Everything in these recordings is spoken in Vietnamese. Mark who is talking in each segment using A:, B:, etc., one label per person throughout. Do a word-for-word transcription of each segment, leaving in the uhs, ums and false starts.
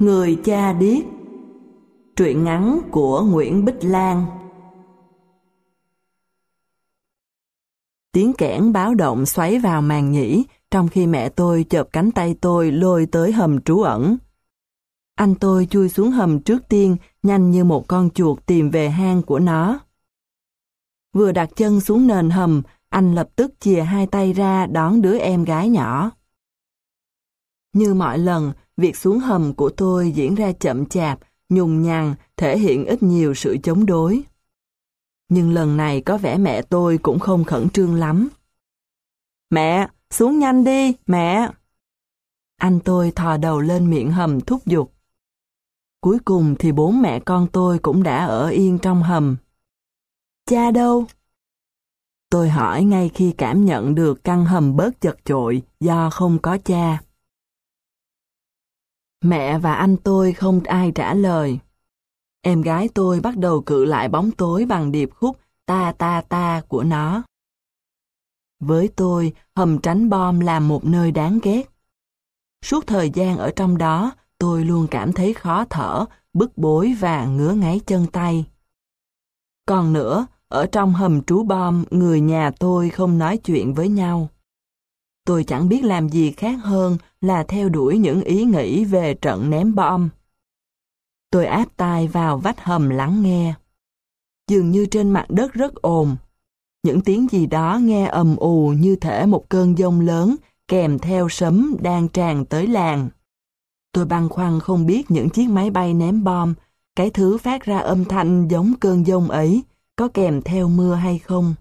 A: Người cha điếc. Truyện ngắn của Nguyễn Bích Lan. Tiếng kẽn báo động xoáy vào màng nhĩ, trong khi mẹ tôi chộp cánh tay tôi lôi tới hầm trú ẩn. Anh tôi chui xuống hầm trước tiên, nhanh như một con chuột tìm về hang của nó. Vừa đặt chân xuống nền hầm, anh lập tức chìa hai tay ra đón đứa em gái nhỏ. Như mọi lần, việc xuống hầm của tôi diễn ra chậm chạp, nhùng nhằng, thể hiện ít nhiều sự chống đối. Nhưng lần này có vẻ mẹ tôi cũng không khẩn trương lắm. Mẹ, xuống nhanh đi, mẹ! Anh tôi thò đầu lên miệng hầm thúc giục. Cuối cùng thì bốn mẹ con tôi cũng đã ở yên trong hầm. Cha đâu? Tôi hỏi ngay khi cảm nhận được căn hầm bớt chật chội do không có cha. Mẹ và anh tôi không ai trả lời. Em gái tôi bắt đầu cự lại bóng tối bằng điệp khúc ta ta ta của nó. Với tôi, hầm tránh bom là một nơi đáng ghét. Suốt thời gian ở trong đó, tôi luôn cảm thấy khó thở, bức bối và ngứa ngáy chân tay. Còn nữa, ở trong hầm trú bom, người nhà tôi không nói chuyện với nhau. Tôi chẳng biết làm gì khác hơn là theo đuổi những ý nghĩ về trận ném bom. Tôi áp tai vào vách hầm lắng nghe. Dường như trên mặt đất rất ồn. Những tiếng gì đó nghe ầm ù như thể một cơn giông lớn kèm theo sấm đang tràn tới làng. Tôi băn khoăn không biết những chiếc máy bay ném bom, cái thứ phát ra âm thanh giống cơn giông ấy, có kèm theo mưa hay không.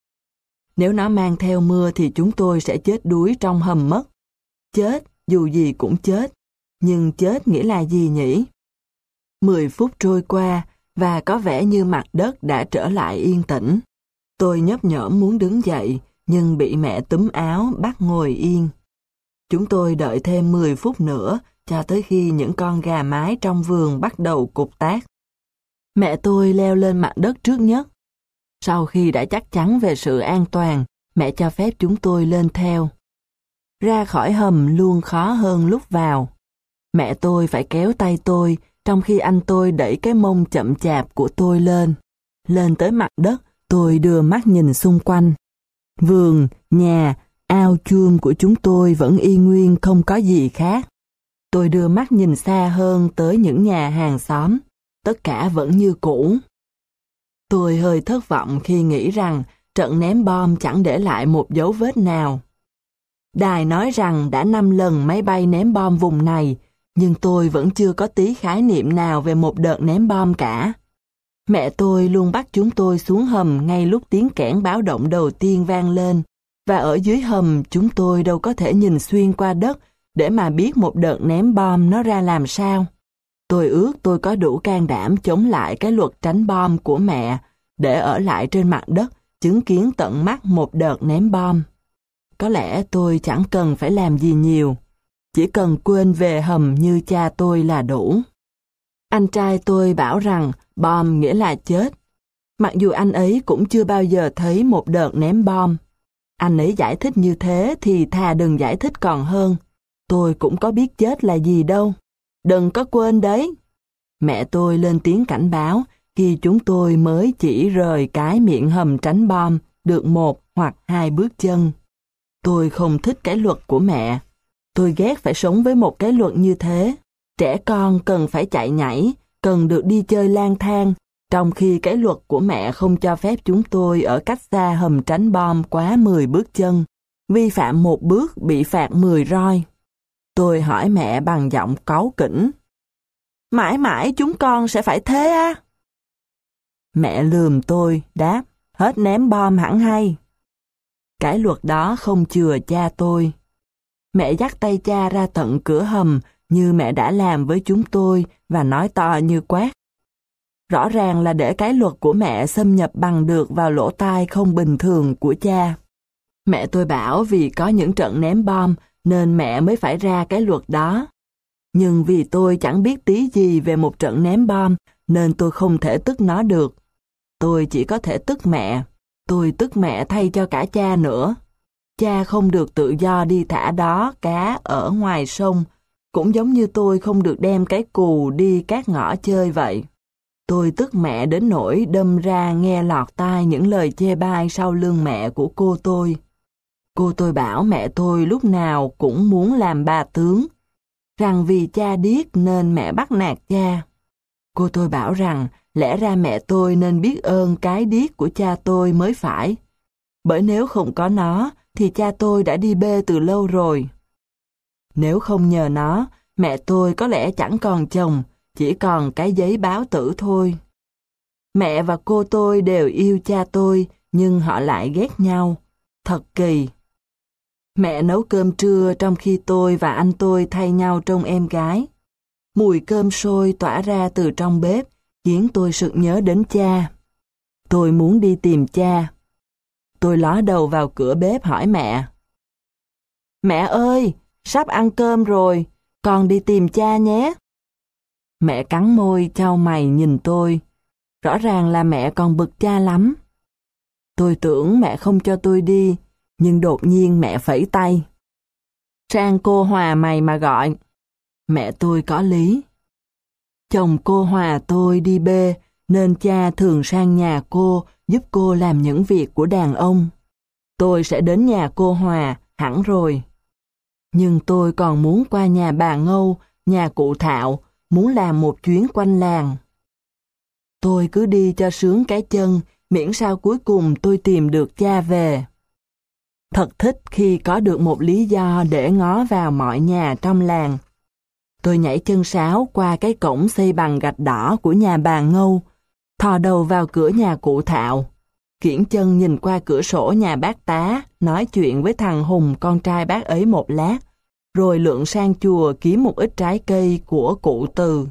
A: Nếu nó mang theo mưa thì chúng tôi sẽ chết đuối trong hầm mất. Chết, dù gì cũng chết. Nhưng chết nghĩa là gì nhỉ? Mười phút trôi qua, và có vẻ như mặt đất đã trở lại yên tĩnh. Tôi nhấp nhổm muốn đứng dậy, nhưng bị mẹ túm áo bắt ngồi yên. Chúng tôi đợi thêm mười phút nữa, cho tới khi những con gà mái trong vườn bắt đầu cục tác. Mẹ tôi leo lên mặt đất trước nhất. Sau khi đã chắc chắn về sự an toàn, mẹ cho phép chúng tôi lên theo. Ra khỏi hầm luôn khó hơn lúc vào. Mẹ tôi phải kéo tay tôi, trong khi anh tôi đẩy cái mông chậm chạp của tôi lên. Lên tới mặt đất, tôi đưa mắt nhìn xung quanh. Vườn, nhà, ao chuông của chúng tôi vẫn y nguyên không có gì khác. Tôi đưa mắt nhìn xa hơn tới những nhà hàng xóm. Tất cả vẫn như cũ. Tôi hơi thất vọng khi nghĩ rằng trận ném bom chẳng để lại một dấu vết nào. Đài nói rằng đã năm lần máy bay ném bom vùng này, nhưng tôi vẫn chưa có tí khái niệm nào về một đợt ném bom cả. Mẹ tôi luôn bắt chúng tôi xuống hầm ngay lúc tiếng kẽn báo động đầu tiên vang lên, và ở dưới hầm chúng tôi đâu có thể nhìn xuyên qua đất để mà biết một đợt ném bom nó ra làm sao. Tôi ước tôi có đủ can đảm chống lại cái luật tránh bom của mẹ để ở lại trên mặt đất chứng kiến tận mắt một đợt ném bom. Có lẽ tôi chẳng cần phải làm gì nhiều, chỉ cần quên về hầm như cha tôi là đủ. Anh trai tôi bảo rằng bom nghĩa là chết, mặc dù anh ấy cũng chưa bao giờ thấy một đợt ném bom. Anh ấy giải thích như thế thì thà đừng giải thích còn hơn. Tôi cũng có biết chết là gì đâu. Đừng có quên đấy. Mẹ tôi lên tiếng cảnh báo khi chúng tôi mới chỉ rời cái miệng hầm tránh bom được một hoặc hai bước chân. Tôi không thích cái luật của mẹ. Tôi ghét phải sống với một cái luật như thế. Trẻ con cần phải chạy nhảy, cần được đi chơi lang thang, trong khi cái luật của mẹ không cho phép chúng tôi ở cách xa hầm tránh bom quá mười bước chân. Vi phạm một bước bị phạt mười roi. Tôi hỏi mẹ bằng giọng cáu kỉnh. Mãi mãi chúng con sẽ phải thế á? Mẹ lườm tôi, đáp, hết ném bom hẳn hay. Cái luật đó không chừa cha tôi. Mẹ dắt tay cha ra tận cửa hầm như mẹ đã làm với chúng tôi và nói to như quát. Rõ ràng là để cái luật của mẹ xâm nhập bằng được vào lỗ tai không bình thường của cha. Mẹ tôi bảo vì có những trận ném bom nên mẹ mới phải ra cái luật đó. Nhưng vì tôi chẳng biết tí gì về một trận ném bom nên tôi không thể tức nó được. Tôi chỉ có thể tức mẹ. Tôi tức mẹ thay cho cả cha nữa. Cha không được tự do đi thả đó cá ở ngoài sông Cũng giống như tôi không được đem cái cù đi các ngõ chơi vậy. Tôi tức mẹ đến nỗi đâm ra nghe lọt tai những lời chê bai sau lưng mẹ của cô tôi. Cô tôi bảo mẹ tôi lúc nào cũng muốn làm bà tướng, rằng vì cha điếc nên mẹ bắt nạt cha. Cô tôi bảo rằng lẽ ra mẹ tôi nên biết ơn cái điếc của cha tôi mới phải, bởi nếu không có nó thì cha tôi đã đi bê từ lâu rồi. Nếu không nhờ nó, mẹ tôi có lẽ chẳng còn chồng, chỉ còn cái giấy báo tử thôi. Mẹ và cô tôi đều yêu cha tôi, nhưng họ lại ghét nhau. Thật kỳ. Mẹ nấu cơm trưa trong khi tôi và anh tôi thay nhau trông em gái. Mùi cơm sôi tỏa ra từ trong bếp, khiến tôi sực nhớ đến cha. Tôi muốn đi tìm cha. Tôi ló đầu vào cửa bếp hỏi mẹ. Mẹ ơi, sắp ăn cơm rồi, con đi tìm cha nhé. Mẹ cắn môi chau mày nhìn tôi. Rõ ràng là mẹ còn bực cha lắm. Tôi tưởng mẹ không cho tôi đi, nhưng đột nhiên mẹ phẩy tay. Sang cô Hòa mày mà gọi. Mẹ tôi có lý. Chồng cô Hòa tôi đi bê, nên cha thường sang nhà cô giúp cô làm những việc của đàn ông. Tôi sẽ đến nhà cô Hòa, hẳn rồi. Nhưng tôi còn muốn qua nhà bà Ngâu, nhà cụ Thạo, muốn làm một chuyến quanh làng. Tôi cứ đi cho sướng cái chân, miễn sao cuối cùng tôi tìm được cha về. Thật thích khi có được một lý do để ngó vào mọi nhà trong làng. Tôi nhảy chân sáo qua cái cổng xây bằng gạch đỏ của nhà bà Ngâu, thò đầu vào cửa nhà cụ Thạo, kiễng chân nhìn qua cửa sổ nhà bác Tá, nói chuyện với thằng Hùng con trai bác ấy một lát, rồi lượn sang chùa kiếm một ít trái cây của cụ Từ.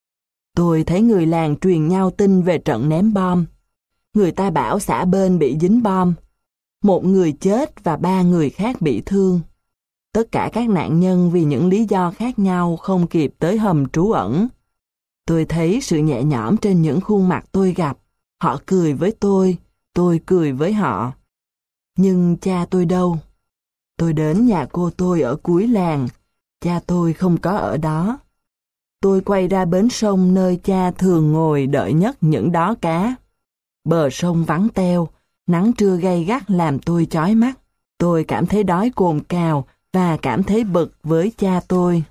A: Tôi thấy người làng truyền nhau tin về trận ném bom. Người ta bảo xã bên bị dính bom. Một người chết và ba người khác bị thương. Tất cả các nạn nhân vì những lý do khác nhau không kịp tới hầm trú ẩn. Tôi thấy sự nhẹ nhõm trên những khuôn mặt tôi gặp. Họ cười với tôi, tôi cười với họ. Nhưng cha tôi đâu? Tôi đến nhà cô tôi ở cuối làng. Cha tôi không có ở đó. Tôi quay ra bến sông nơi cha thường ngồi đợi nhấc những đó cá. Bờ sông vắng teo, nắng trưa gay gắt làm tôi chói mắt. Tôi cảm thấy đói cồn cào và cảm thấy bực với cha tôi.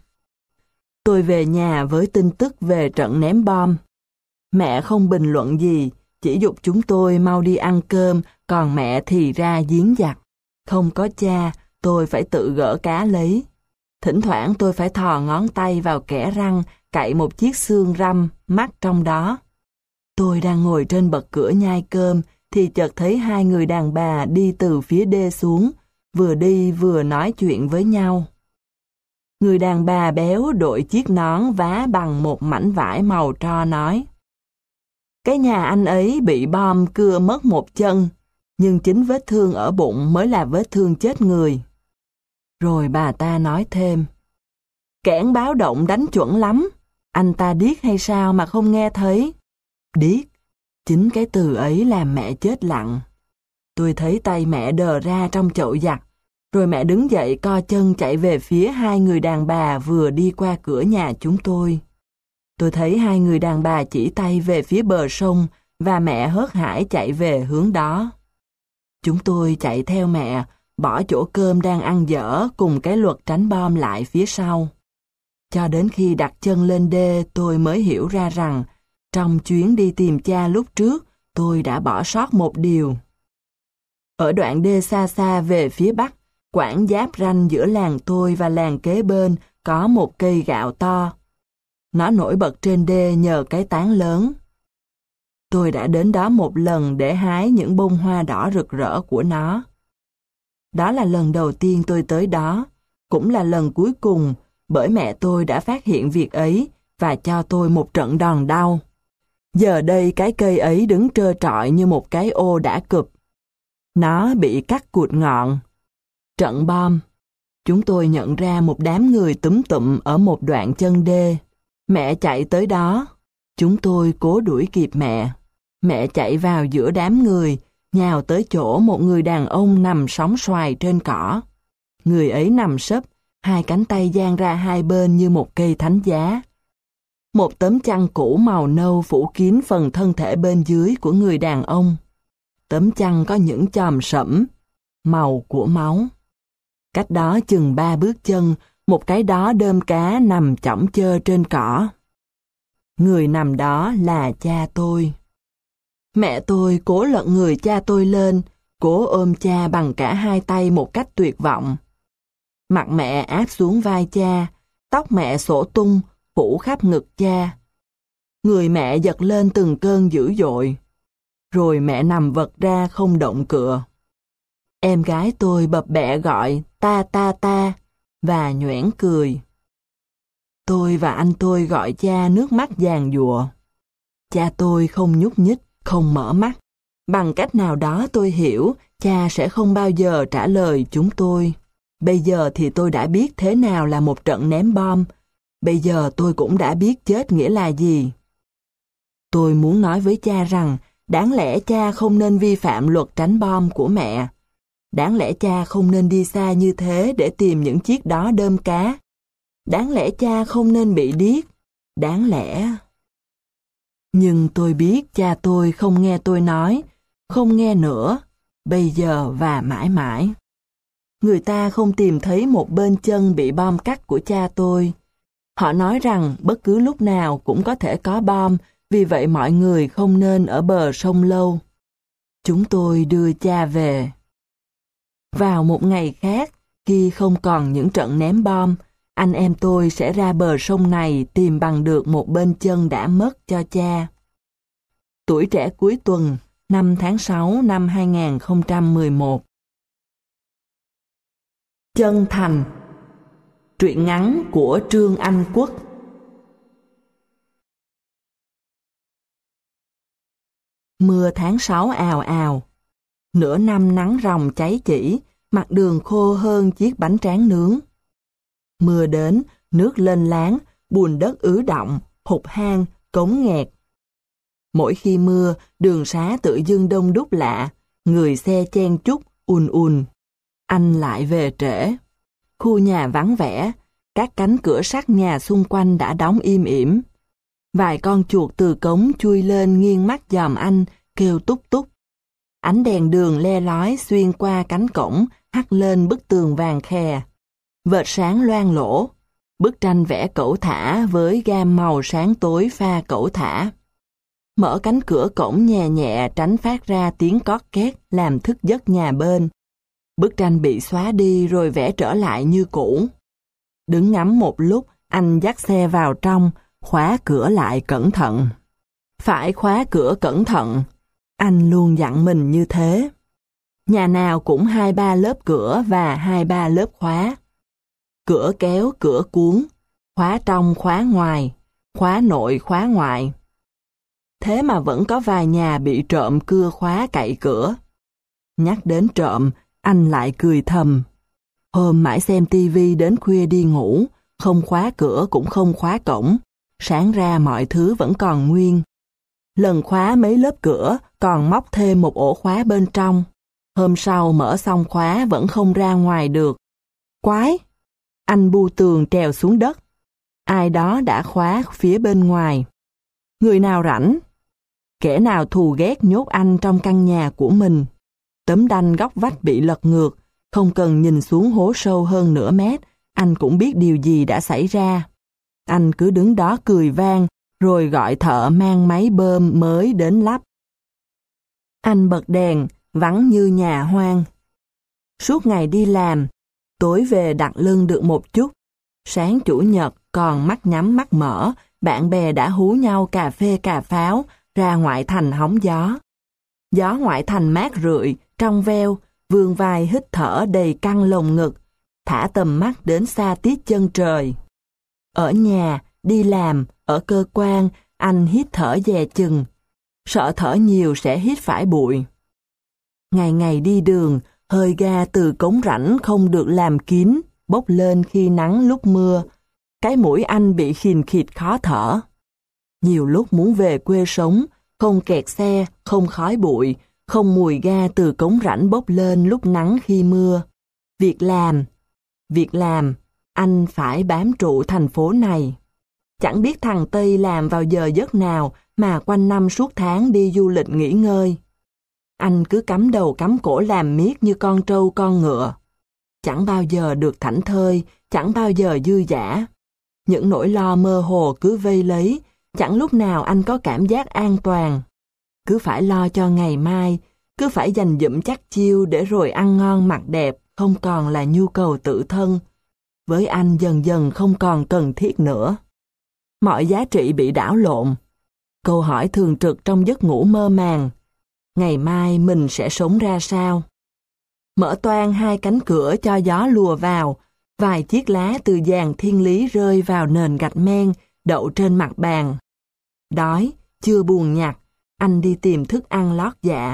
A: Tôi về nhà với tin tức về trận ném bom. Mẹ không bình luận gì, chỉ giục chúng tôi mau đi ăn cơm, còn mẹ thì ra giếng giặt. Không có cha, tôi phải tự gỡ cá lấy. Thỉnh thoảng tôi phải thò ngón tay vào kẽ răng, cạy một chiếc xương răm mắc trong đó. Tôi đang ngồi trên bậc cửa nhai cơm, thì chợt thấy hai người đàn bà đi từ phía đê xuống, vừa đi vừa nói chuyện với nhau. Người đàn bà béo đội chiếc nón vá bằng một mảnh vải màu tro nói: Cái nhà anh ấy bị bom cưa mất một chân, nhưng chính vết thương ở bụng mới là vết thương chết người. Rồi bà ta nói thêm: Kẽn báo động đánh chuẩn lắm, anh ta điếc hay sao mà không nghe thấy? Điếc, chính cái từ ấy làm mẹ chết lặng. Tôi thấy tay mẹ đờ ra trong chậu giặt, rồi mẹ đứng dậy co chân chạy về phía hai người đàn bà vừa đi qua cửa nhà chúng tôi. Tôi thấy hai người đàn bà chỉ tay về phía bờ sông và mẹ hớt hải chạy về hướng đó. Chúng tôi chạy theo mẹ, bỏ chỗ cơm đang ăn dở cùng cái luật tránh bom lại phía sau. Cho đến khi đặt chân lên đê tôi mới hiểu ra rằng trong chuyến đi tìm cha lúc trước tôi đã bỏ sót một điều. Ở đoạn đê xa xa về phía bắc, quãng giáp ranh giữa làng tôi và làng kế bên có một cây gạo to. Nó nổi bật trên đê nhờ cái tán lớn. Tôi đã đến đó một lần để hái những bông hoa đỏ rực rỡ của nó. Đó là lần đầu tiên tôi tới đó, cũng là lần cuối cùng, bởi mẹ tôi đã phát hiện việc ấy và cho tôi một trận đòn đau. Giờ đây cái cây ấy đứng trơ trọi như một cái ô đã cụp. Nó bị cắt cụt ngọn. Trận bom. Chúng tôi nhận ra một đám người túm tụm ở một đoạn chân đê. Mẹ chạy tới đó. Chúng tôi cố đuổi kịp mẹ. Mẹ chạy vào giữa đám người, nhào tới chỗ một người đàn ông nằm sóng xoài trên cỏ. Người ấy nằm sấp, hai cánh tay dang ra hai bên như một cây thánh giá. Một tấm chăn cũ màu nâu phủ kín phần thân thể bên dưới của người đàn ông. Tấm chăn có những chòm sẫm, màu của máu. Cách đó chừng ba bước chân, một cái đó đơm cá nằm chõng chơ trên cỏ. Người nằm đó là cha tôi. Mẹ tôi cố lật người cha tôi lên, cố ôm cha bằng cả hai tay một cách tuyệt vọng. Mặt mẹ áp xuống vai cha, tóc mẹ xõa tung, phủ khắp ngực cha. Người mẹ giật lên từng cơn dữ dội. Rồi mẹ nằm vật ra không động cựa. Em gái tôi bập bẹ gọi ta ta ta và nhoẻn cười. Tôi và anh tôi gọi cha nước mắt giàn giụa. Cha tôi không nhúc nhích, không mở mắt. Bằng cách nào đó tôi hiểu cha sẽ không bao giờ trả lời chúng tôi. Bây giờ thì tôi đã biết thế nào là một trận ném bom. Bây giờ tôi cũng đã biết chết nghĩa là gì. Tôi muốn nói với cha rằng đáng lẽ cha không nên vi phạm luật tránh bom của mẹ. Đáng lẽ cha không nên đi xa như thế để tìm những chiếc đó đơm cá. Đáng lẽ cha không nên bị điếc. Đáng lẽ... Nhưng tôi biết cha tôi không nghe tôi nói, không nghe nữa, bây giờ và mãi mãi. Người ta không tìm thấy một bên chân bị bom cắt của cha tôi. Họ nói rằng bất cứ lúc nào cũng có thể có bom, vì vậy mọi người không nên ở bờ sông lâu. Chúng tôi đưa cha về. Vào một ngày khác, khi không còn những trận ném bom, anh em tôi sẽ ra bờ sông này tìm bằng được một bên chân đã mất cho cha. Tuổi trẻ cuối tuần, năm tháng sáu năm hai nghìn không trăm mười một. Chân thành. Truyện ngắn của Trương Anh Quốc. Mưa tháng sáu ào ào. Nửa năm nắng ròng cháy chỉ, mặt đường khô hơn chiếc bánh tráng nướng. Mưa đến, nước lên láng, bùn đất ứ động, hụt hang, cống nghẹt. Mỗi khi mưa, đường xá tự dưng đông đúc lạ, người xe chen chúc, ùn ùn. Anh lại về trễ. Khu nhà vắng vẻ, các cánh cửa sắt nhà xung quanh đã đóng im ỉm. Vài con chuột từ cống chui lên nghiêng mắt dòm anh, kêu túc túc. Ánh đèn đường le lói xuyên qua cánh cổng, hắt lên bức tường vàng khè. Vệt sáng loang lỗ, bức tranh vẽ cẩu thả với gam màu sáng tối pha cẩu thả. Mở cánh cửa cổng nhẹ nhẹ tránh phát ra tiếng cót két làm thức giấc nhà bên. Bức tranh bị xóa đi rồi vẽ trở lại như cũ. Đứng ngắm một lúc, anh dắt xe vào trong, khóa cửa lại cẩn thận. Phải khóa cửa cẩn thận, anh luôn dặn mình như thế. Nhà nào cũng hai ba lớp cửa và hai ba lớp khóa. Cửa kéo, cửa cuốn, khóa trong, khóa ngoài, khóa nội, khóa ngoại. Thế mà vẫn có vài nhà bị trộm cưa khóa cậy cửa. Nhắc đến trộm, anh lại cười thầm. Hôm mãi xem tivi đến khuya đi ngủ, không khóa cửa cũng không khóa cổng. Sáng ra mọi thứ vẫn còn nguyên. Lần khóa mấy lớp cửa, còn móc thêm một ổ khóa bên trong. Hôm sau mở xong khóa vẫn không ra ngoài được. Quái! Anh bu tường trèo xuống đất. Ai đó đã khóa phía bên ngoài. Người nào rảnh? Kẻ nào thù ghét nhốt anh trong căn nhà của mình. Tấm đanh góc vách bị lật ngược, không cần nhìn xuống hố sâu hơn nửa mét, anh cũng biết điều gì đã xảy ra. Anh cứ đứng đó cười vang, rồi gọi thợ mang máy bơm mới đến lắp. Anh bật đèn, vắng như nhà hoang. Suốt ngày đi làm, tối về đặt lưng được một chút. Sáng chủ nhật còn mắt nhắm mắt mở, bạn bè đã hú nhau cà phê cà pháo, ra ngoại thành hóng gió. Gió ngoại thành mát rượi, trong veo, vươn vai hít thở đầy căng lồng ngực, thả tầm mắt đến xa tít chân trời. Ở nhà, đi làm, ở cơ quan, anh hít thở dè chừng. Sợ thở nhiều sẽ hít phải bụi. Ngày ngày đi đường, hơi ga từ cống rãnh không được làm kín, bốc lên khi nắng lúc mưa. Cái mũi anh bị khìn khịt khó thở. Nhiều lúc muốn về quê sống, không kẹt xe, không khói bụi, không mùi ga từ cống rãnh bốc lên lúc nắng khi mưa. Việc làm, việc làm, Anh phải bám trụ thành phố này. Chẳng biết thằng Tây làm vào giờ giấc nào mà quanh năm suốt tháng đi du lịch nghỉ ngơi. Anh cứ cắm đầu cắm cổ làm miết như con trâu con ngựa. Chẳng bao giờ được thảnh thơi, chẳng bao giờ dư dả. Những nỗi lo mơ hồ cứ vây lấy, chẳng lúc nào anh có cảm giác an toàn. Cứ phải lo cho ngày mai, cứ phải dành dụm chắc chiêu để rồi ăn ngon mặc đẹp, không còn là nhu cầu tự thân. Với anh dần dần không còn cần thiết nữa. Mọi giá trị bị đảo lộn. Câu hỏi thường trực trong giấc ngủ mơ màng. Ngày mai mình sẽ sống ra sao? Mở toang hai cánh cửa cho gió lùa vào, vài chiếc lá từ dàn thiên lý rơi vào nền gạch men, đậu trên mặt bàn. Đói, chưa buồn nhặt, anh đi tìm thức ăn lót dạ.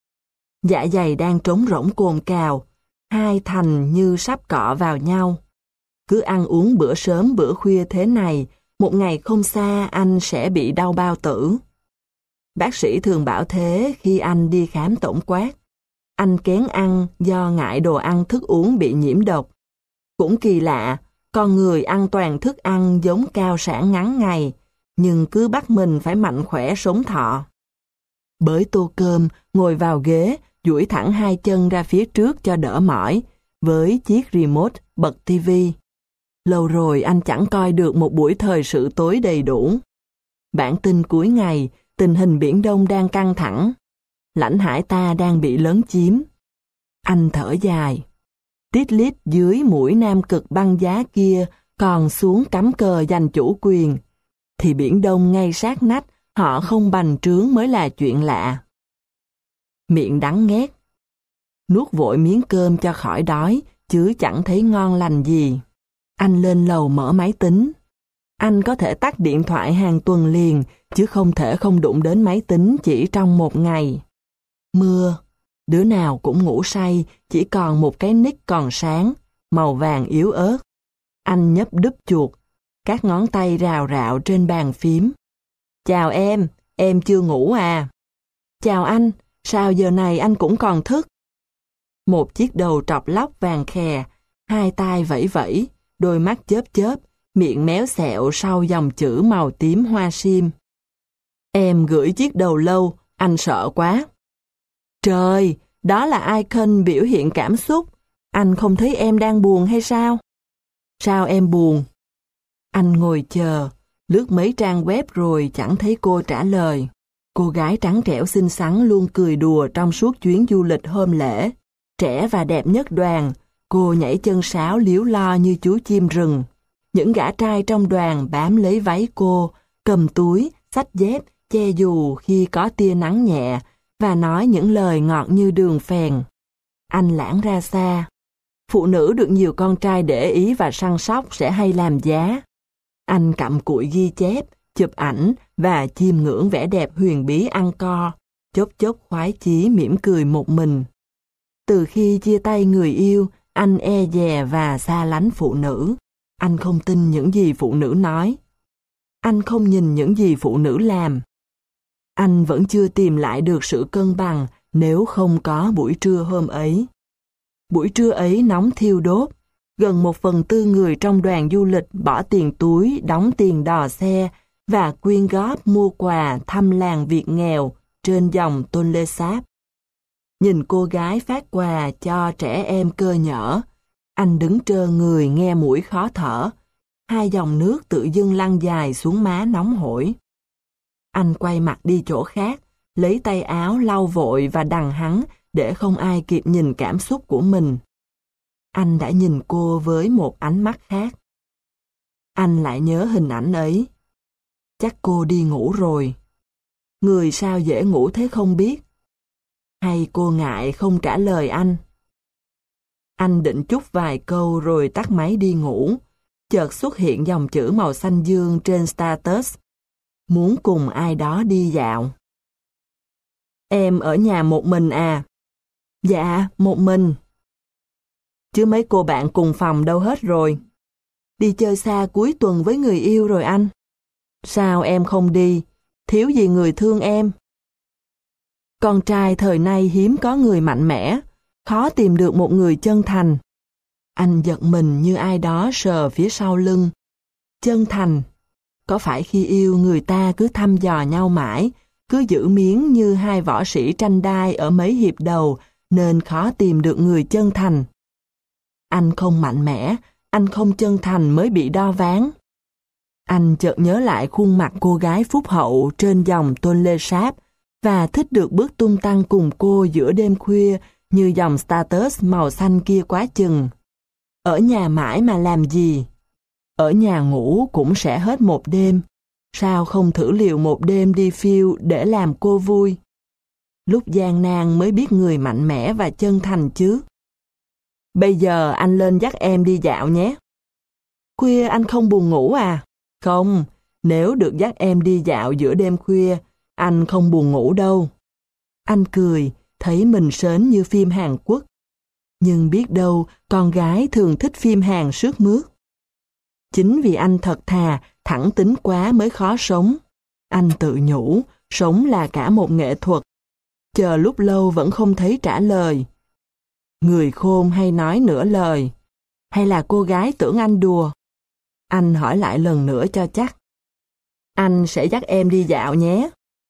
A: Dạ dày đang trống rỗng cồn cào, hai thành như sắp cọ vào nhau. Cứ ăn uống bữa sớm bữa khuya thế này, một ngày không xa anh sẽ bị đau bao tử. Bác sĩ thường bảo thế khi anh đi khám tổng quát. Anh kén ăn do ngại đồ ăn thức uống bị nhiễm độc. Cũng kỳ lạ, con người ăn toàn thức ăn giống cao sản ngắn ngày, nhưng cứ bắt mình phải mạnh khỏe sống thọ. Bới tô cơm, ngồi vào ghế, duỗi thẳng hai chân ra phía trước cho đỡ mỏi, với chiếc remote bật tivi. Lâu rồi anh chẳng coi được một buổi thời sự tối đầy đủ. Bản tin cuối ngày, tình hình Biển Đông đang căng thẳng. Lãnh hải ta đang bị lấn chiếm. Anh thở dài. Tít lít dưới mũi Nam Cực băng giá kia còn xuống cắm cờ giành chủ quyền. Thì Biển Đông ngay sát nách, họ không bành trướng mới là chuyện lạ. Miệng đắng nghét. Nuốt vội miếng cơm cho khỏi đói, chứ chẳng thấy ngon lành gì. Anh lên lầu mở máy tính. Anh có thể tắt điện thoại hàng tuần liền, chứ không thể không đụng đến máy tính chỉ trong một ngày. Mưa, đứa nào cũng ngủ say, chỉ còn một cái nick còn sáng, màu vàng yếu ớt. Anh nhấp đúp chuột, các ngón tay rào rạo trên bàn phím. Chào em, em chưa ngủ à? Chào anh, sao giờ này anh cũng còn thức? Một chiếc đầu trọc lóc vàng khè, hai tay vẫy vẫy, đôi mắt chớp chớp, miệng méo xẹo sau dòng chữ màu tím hoa sim. Em gửi chiếc đầu lâu, anh sợ quá. Trời, đó là icon biểu hiện cảm xúc. Anh không thấy em đang buồn hay sao? Sao em buồn? Anh ngồi chờ, lướt mấy trang web rồi chẳng thấy cô trả lời. Cô gái trắng trẻo xinh xắn luôn cười đùa trong suốt chuyến du lịch hôm lễ. Trẻ và đẹp nhất đoàn, cô nhảy chân sáo líu lo như chú chim rừng. Những gã trai trong đoàn bám lấy váy cô, cầm túi, xách dép, che dù khi có tia nắng nhẹ, và nói những lời ngọt như đường phèn. Anh lãng ra xa. Phụ nữ được nhiều con trai để ý và săn sóc sẽ hay làm giá. Anh cặm cụi ghi chép, chụp ảnh và chiêm ngưỡng vẻ đẹp huyền bí ăn co, chốc chốc khoái chí mỉm cười một mình. Từ khi chia tay người yêu, anh e dè và xa lánh phụ nữ. Anh không tin những gì phụ nữ nói. Anh không nhìn những gì phụ nữ làm. Anh vẫn chưa tìm lại được sự cân bằng nếu không có buổi trưa hôm ấy. Buổi trưa ấy nóng thiêu đốt. Gần một phần tư người trong đoàn du lịch bỏ tiền túi, đóng tiền đò xe và quyên góp mua quà thăm làng Việt nghèo trên dòng Tonle Sap. Nhìn cô gái phát quà cho trẻ em cơ nhở, anh đứng trơ người nghe mũi khó thở. Hai dòng nước tự dưng lăn dài xuống má nóng hổi. Anh quay mặt đi chỗ khác, lấy tay áo lau vội và đằng hắn để không ai kịp nhìn cảm xúc của mình. Anh đã nhìn cô với một ánh mắt khác. Anh lại nhớ hình ảnh ấy. Chắc cô đi ngủ rồi. Người sao dễ ngủ thế không biết. Hay cô ngại không trả lời anh? Anh định chúc vài câu rồi tắt máy đi ngủ. Chợt xuất hiện dòng chữ màu xanh dương trên status. Muốn cùng ai đó đi dạo. Em ở nhà một mình à? Dạ, một mình. Chứ mấy cô bạn cùng phòng đâu hết rồi? Đi chơi xa cuối tuần với người yêu rồi anh. Sao em không đi? Thiếu gì người thương em? Con trai thời nay hiếm có người mạnh mẽ, khó tìm được một người chân thành. Anh giật mình như ai đó sờ phía sau lưng. Chân thành. Có phải khi yêu người ta cứ thăm dò nhau mãi, cứ giữ miếng như hai võ sĩ tranh đai ở mấy hiệp đầu, nên khó tìm được người chân thành? Anh không mạnh mẽ, anh không chân thành mới bị đo ván. Anh chợt nhớ lại khuôn mặt cô gái phúc hậu trên dòng Tôn Lê Sáp và thích được bước tung tăng cùng cô giữa đêm khuya như dòng status màu xanh kia quá chừng. Ở nhà mãi mà làm gì? Ở nhà ngủ cũng sẽ hết một đêm. Sao không thử liều một đêm đi phiêu để làm cô vui? Lúc gian nan mới biết người mạnh mẽ và chân thành chứ. Bây giờ anh lên dắt em đi dạo nhé. Khuya anh không buồn ngủ à? Không, nếu được dắt em đi dạo giữa đêm khuya, anh không buồn ngủ đâu. Anh cười, thấy mình sến như phim Hàn Quốc. Nhưng biết đâu, con gái thường thích phim Hàn sướt mướt. Chính vì anh thật thà, thẳng tính quá mới khó sống. Anh tự nhủ, sống là cả một nghệ thuật. Chờ lúc lâu vẫn không thấy trả lời. Người khôn hay nói nửa lời. Hay là cô gái tưởng anh đùa? Anh hỏi lại lần nữa cho chắc. Anh sẽ dắt em đi dạo nhé.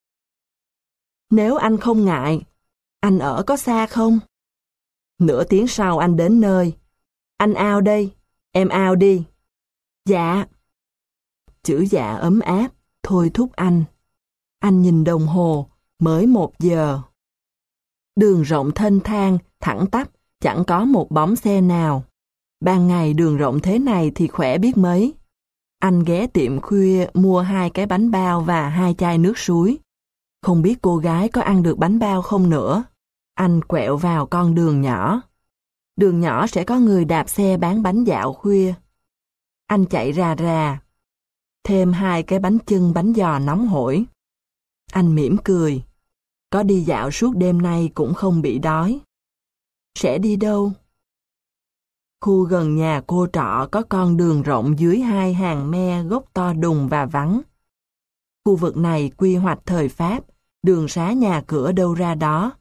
A: Nếu anh không ngại, anh ở có xa không? Nửa tiếng sau anh đến nơi. Anh ao đây, em ao đi. Dạ. Chữ dạ ấm áp, thôi thúc anh. Anh nhìn đồng hồ, mới một giờ. Đường rộng thênh thang, thẳng tắp, chẳng có một bóng xe nào. Ban ngày đường rộng thế này thì khỏe biết mấy. Anh ghé tiệm khuya mua hai cái bánh bao và hai chai nước suối. Không biết cô gái có ăn được bánh bao không nữa. Anh quẹo vào con đường nhỏ. Đường nhỏ sẽ có người đạp xe bán bánh dạo khuya. Anh chạy rà rà. Thêm hai cái bánh chưng bánh giò nóng hổi. Anh mỉm cười. Có đi dạo suốt đêm nay cũng không bị đói. Sẽ đi đâu? Khu gần nhà cô trọ có con đường rộng dưới hai hàng me gốc to đùng và vắng. Khu vực này quy hoạch thời Pháp, đường xá nhà cửa đâu ra đó.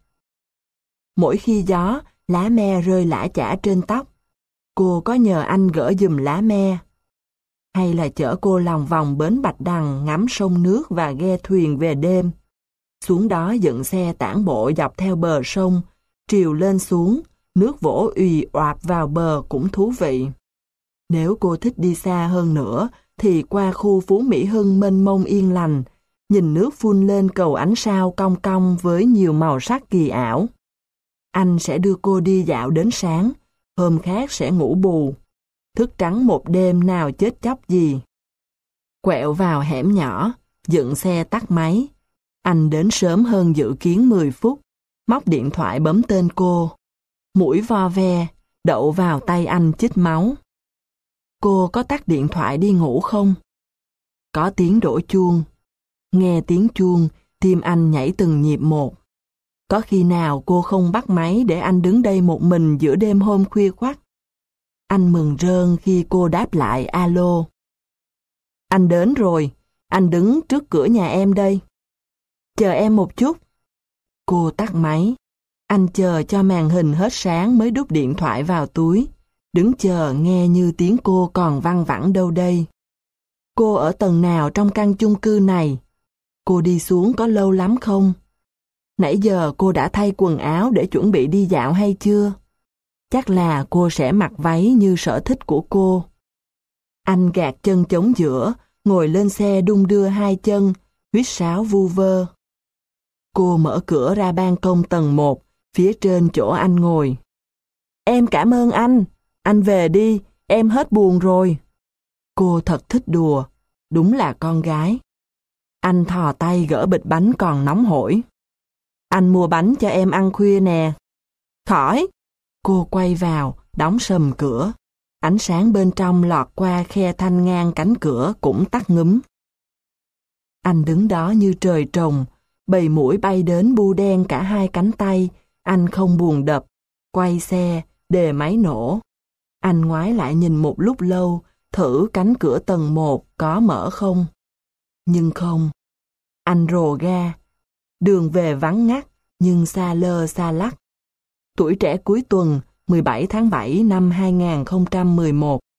A: Mỗi khi gió, lá me rơi lả chả trên tóc. Cô có nhờ anh gỡ giùm lá me. Hay là chở cô lòng vòng bến Bạch Đằng ngắm sông nước và ghe thuyền về đêm. Xuống đó dựng xe tản bộ dọc theo bờ sông, triều lên xuống, nước vỗ ùy oạp vào bờ cũng thú vị. Nếu cô thích đi xa hơn nữa, thì qua khu Phú Mỹ Hưng mênh mông yên lành, nhìn nước phun lên cầu ánh sao cong cong với nhiều màu sắc kỳ ảo. Anh sẽ đưa cô đi dạo đến sáng, hôm khác sẽ ngủ bù. Thức trắng một đêm nào chết chóc gì. Quẹo vào hẻm nhỏ, dựng xe tắt máy. Anh đến sớm hơn dự kiến mười phút, móc điện thoại bấm tên cô. Mũi vo ve, đậu vào tay anh chích máu. Cô có tắt điện thoại đi ngủ không? Có tiếng đổ chuông. Nghe tiếng chuông, tim anh nhảy từng nhịp một. Có khi nào cô không bắt máy để anh đứng đây một mình giữa đêm hôm khuya khoắt? Anh mừng rơn khi cô đáp lại alo. Anh đến rồi, anh đứng trước cửa nhà em đây. Chờ em một chút. Cô tắt máy. Anh chờ cho màn hình hết sáng mới đút điện thoại vào túi. Đứng chờ nghe như tiếng cô còn văng vẳng đâu đây. Cô ở tầng nào trong căn chung cư này? Cô đi xuống có lâu lắm không? Nãy giờ cô đã thay quần áo để chuẩn bị đi dạo hay chưa? Chắc là cô sẽ mặc váy như sở thích của cô. Anh gạt chân chống giữa, ngồi lên xe đung đưa hai chân, huýt sáo vu vơ. Cô mở cửa ra ban công tầng một, phía trên chỗ anh ngồi. Em cảm ơn anh, anh về đi, em hết buồn rồi. Cô thật thích đùa, đúng là con gái. Anh thò tay gỡ bịch bánh còn nóng hổi. Anh mua bánh cho em ăn khuya nè. Khỏi. Cô quay vào, đóng sầm cửa. Ánh sáng bên trong lọt qua khe thanh ngang cánh cửa cũng tắt ngúm. Anh đứng đó như trời trồng, bầy muỗi bay đến bu đen cả hai cánh tay. Anh không buồn đập, quay xe, đề máy nổ. Anh ngoái lại nhìn một lúc lâu, thử cánh cửa tầng một có mở không. Nhưng không. Anh rồ ga. Đường về vắng ngắt, nhưng xa lơ xa lắc. Tuổi trẻ cuối tuần, mười bảy tháng bảy năm hai nghìn không trăm mười một.